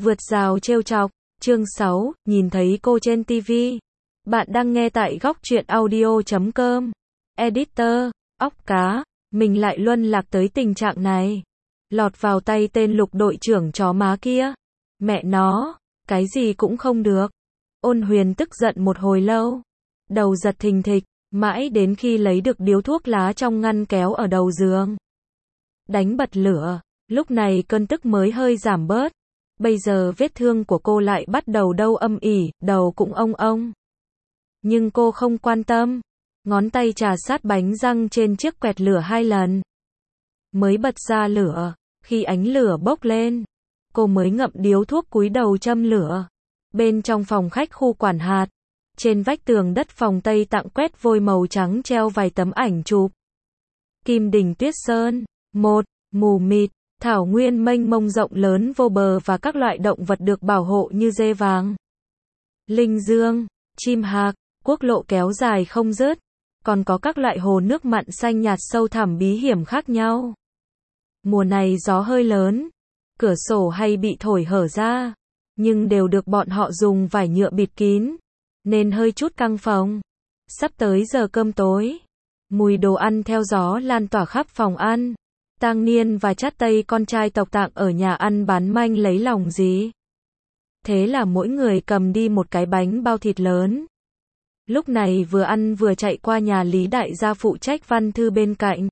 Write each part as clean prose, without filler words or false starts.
Vượt rào trêu chọc, chương 6, nhìn thấy cô trên TV. Bạn đang nghe tại góc truyện audio.com. Editor, óc cá, mình lại luân lạc tới tình trạng này. Lọt vào tay tên Lục đội trưởng chó má kia. Mẹ nó, cái gì cũng không được. Ôn Huyền tức giận một hồi lâu. Đầu giật thình thịch, mãi đến khi lấy được điếu thuốc lá trong ngăn kéo ở đầu giường. Đánh bật lửa, lúc này cơn tức mới hơi giảm bớt. Bây giờ vết thương của cô lại bắt đầu đau âm ỉ, đầu cũng ông. Nhưng cô không quan tâm. Ngón tay chà sát bánh răng trên chiếc quẹt lửa 2 lần. Mới bật ra lửa, khi ánh lửa bốc lên, cô mới ngậm điếu thuốc cúi đầu châm lửa. Bên trong phòng khách khu quản hạt, trên vách tường đất phòng Tây Tạng quét vôi màu trắng treo vài tấm ảnh chụp. Kim đỉnh Tuyết Sơn, một, mù mịt, thảo nguyên mênh mông rộng lớn vô bờ và các loại động vật được bảo hộ như dê vàng, linh dương, chim hạc, quốc lộ kéo dài không dứt, còn có các loại hồ nước mặn xanh nhạt sâu thẳm bí hiểm khác nhau. Mùa này gió hơi lớn, cửa sổ hay bị thổi hở ra, nhưng đều được bọn họ dùng vải nhựa bịt kín, nên hơi chút căng phòng. Sắp tới giờ cơm tối, mùi đồ ăn theo gió lan tỏa khắp phòng ăn. Tang Niên và Chát Tây con trai tộc Tạng ở nhà ăn bán manh lấy lòng gì. Thế là mỗi người cầm đi một cái bánh bao thịt lớn. Lúc này vừa ăn vừa chạy qua nhà Lý Đại gia phụ trách văn thư bên cạnh.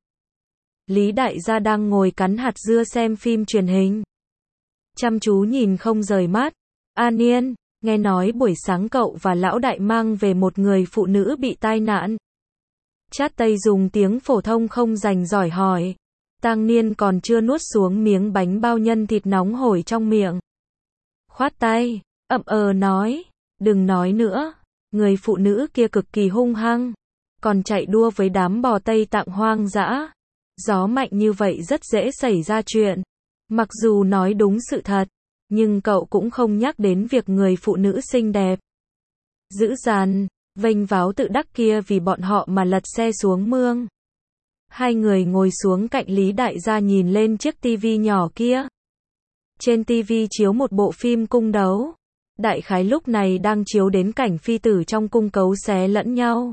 Lý Đại gia đang ngồi cắn hạt dưa xem phim truyền hình. Chăm chú nhìn không rời mắt. A Niên, nghe nói buổi sáng cậu và lão đại mang về một người phụ nữ bị tai nạn. Chát Tây dùng tiếng phổ thông không rành giỏi hỏi. Tang Niên còn chưa nuốt xuống miếng bánh bao nhân thịt nóng hổi trong miệng. Khoát tay, nói, đừng nói nữa. Người phụ nữ kia cực kỳ hung hăng, còn chạy đua với đám bò Tây Tạng hoang dã. Gió mạnh như vậy rất dễ xảy ra chuyện. Mặc dù nói đúng sự thật, nhưng cậu cũng không nhắc đến việc người phụ nữ xinh đẹp, dữ dằn, vênh váo tự đắc kia vì bọn họ mà lật xe xuống mương. Hai người ngồi xuống cạnh Lý Đại gia nhìn lên chiếc tivi nhỏ kia. Trên tivi chiếu một bộ phim cung đấu. Đại khái lúc này đang chiếu đến cảnh phi tử trong cung cấu xé lẫn nhau.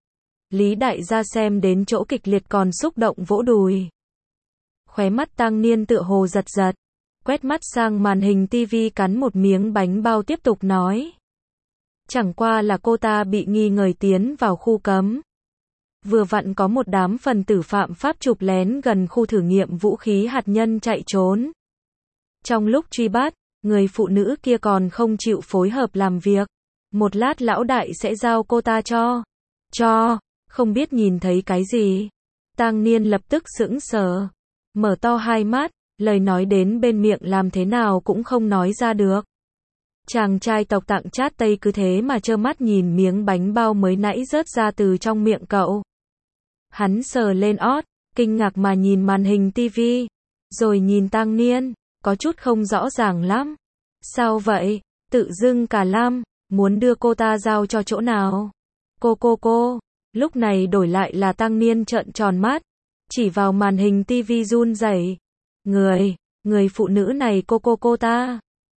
Lý Đại gia xem đến chỗ kịch liệt còn xúc động vỗ đùi. Khóe mắt Tang Niên tựa hồ giật giật, quét mắt sang màn hình tivi cắn một miếng bánh bao tiếp tục nói. Chẳng qua là cô ta bị nghi ngờ tiến vào khu cấm. Vừa vặn có một đám phần tử phạm pháp chụp lén gần khu thử nghiệm vũ khí hạt nhân chạy trốn. Trong lúc truy bắt, người phụ nữ kia còn không chịu phối hợp làm việc. Một lát lão đại sẽ giao cô ta cho, không biết nhìn thấy cái gì. Tang Niên lập tức sững sờ, mở to hai mắt, lời nói đến bên miệng làm thế nào cũng không nói ra được. Chàng trai tộc Tạng Chát Tây cứ thế mà trơ mắt nhìn miếng bánh bao mới nãy rớt ra từ trong miệng cậu. Hắn sờ lên ót, kinh ngạc mà nhìn màn hình tivi, rồi nhìn Tang Niên, có chút không rõ ràng lắm. Sao vậy? Tự dưng cả Lam, muốn đưa cô ta giao cho chỗ nào? Cô. Lúc này đổi lại là Tang Niên trợn tròn mắt, chỉ vào màn hình tivi run rẩy. Người phụ nữ này cô ta.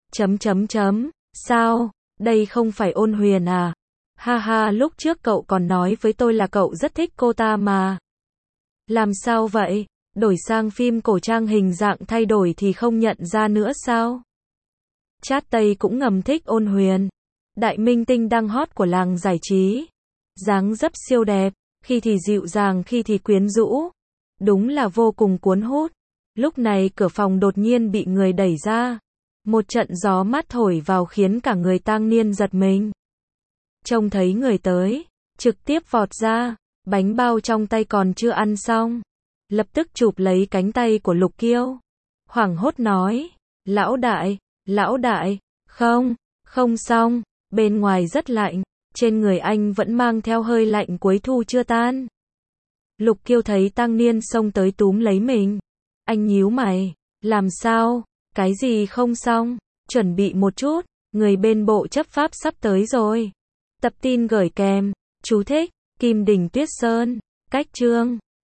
Sao? Đây không phải Ôn Huyền à? Ha, lúc trước cậu còn nói với tôi là cậu rất thích cô ta mà. Làm sao vậy? Đổi sang phim cổ trang hình dạng thay đổi thì không nhận ra nữa sao? Chát Tây cũng ngầm thích Ôn Huyền. Đại minh tinh đang hot của làng giải trí. Dáng dấp siêu đẹp, khi thì dịu dàng khi thì quyến rũ. Đúng là vô cùng cuốn hút. Lúc này cửa phòng đột nhiên bị người đẩy ra. Một trận gió mát thổi vào khiến cả người Tang Niên giật mình. Trông thấy người tới, trực tiếp vọt ra, bánh bao trong tay còn chưa ăn xong. Lập tức chụp lấy cánh tay của Lục Kiêu. Hoảng hốt nói, lão đại, không xong, bên ngoài rất lạnh, trên người anh vẫn mang theo hơi lạnh cuối thu chưa tan. Lục Kiêu thấy Tang Niên xông tới túm lấy mình. Anh nhíu mày, làm sao, cái gì không xong, chuẩn bị một chút, người bên bộ chấp pháp sắp tới rồi. Tập tin gửi kèm, chú thích, Kim đỉnh Tuyết Sơn, cách chương.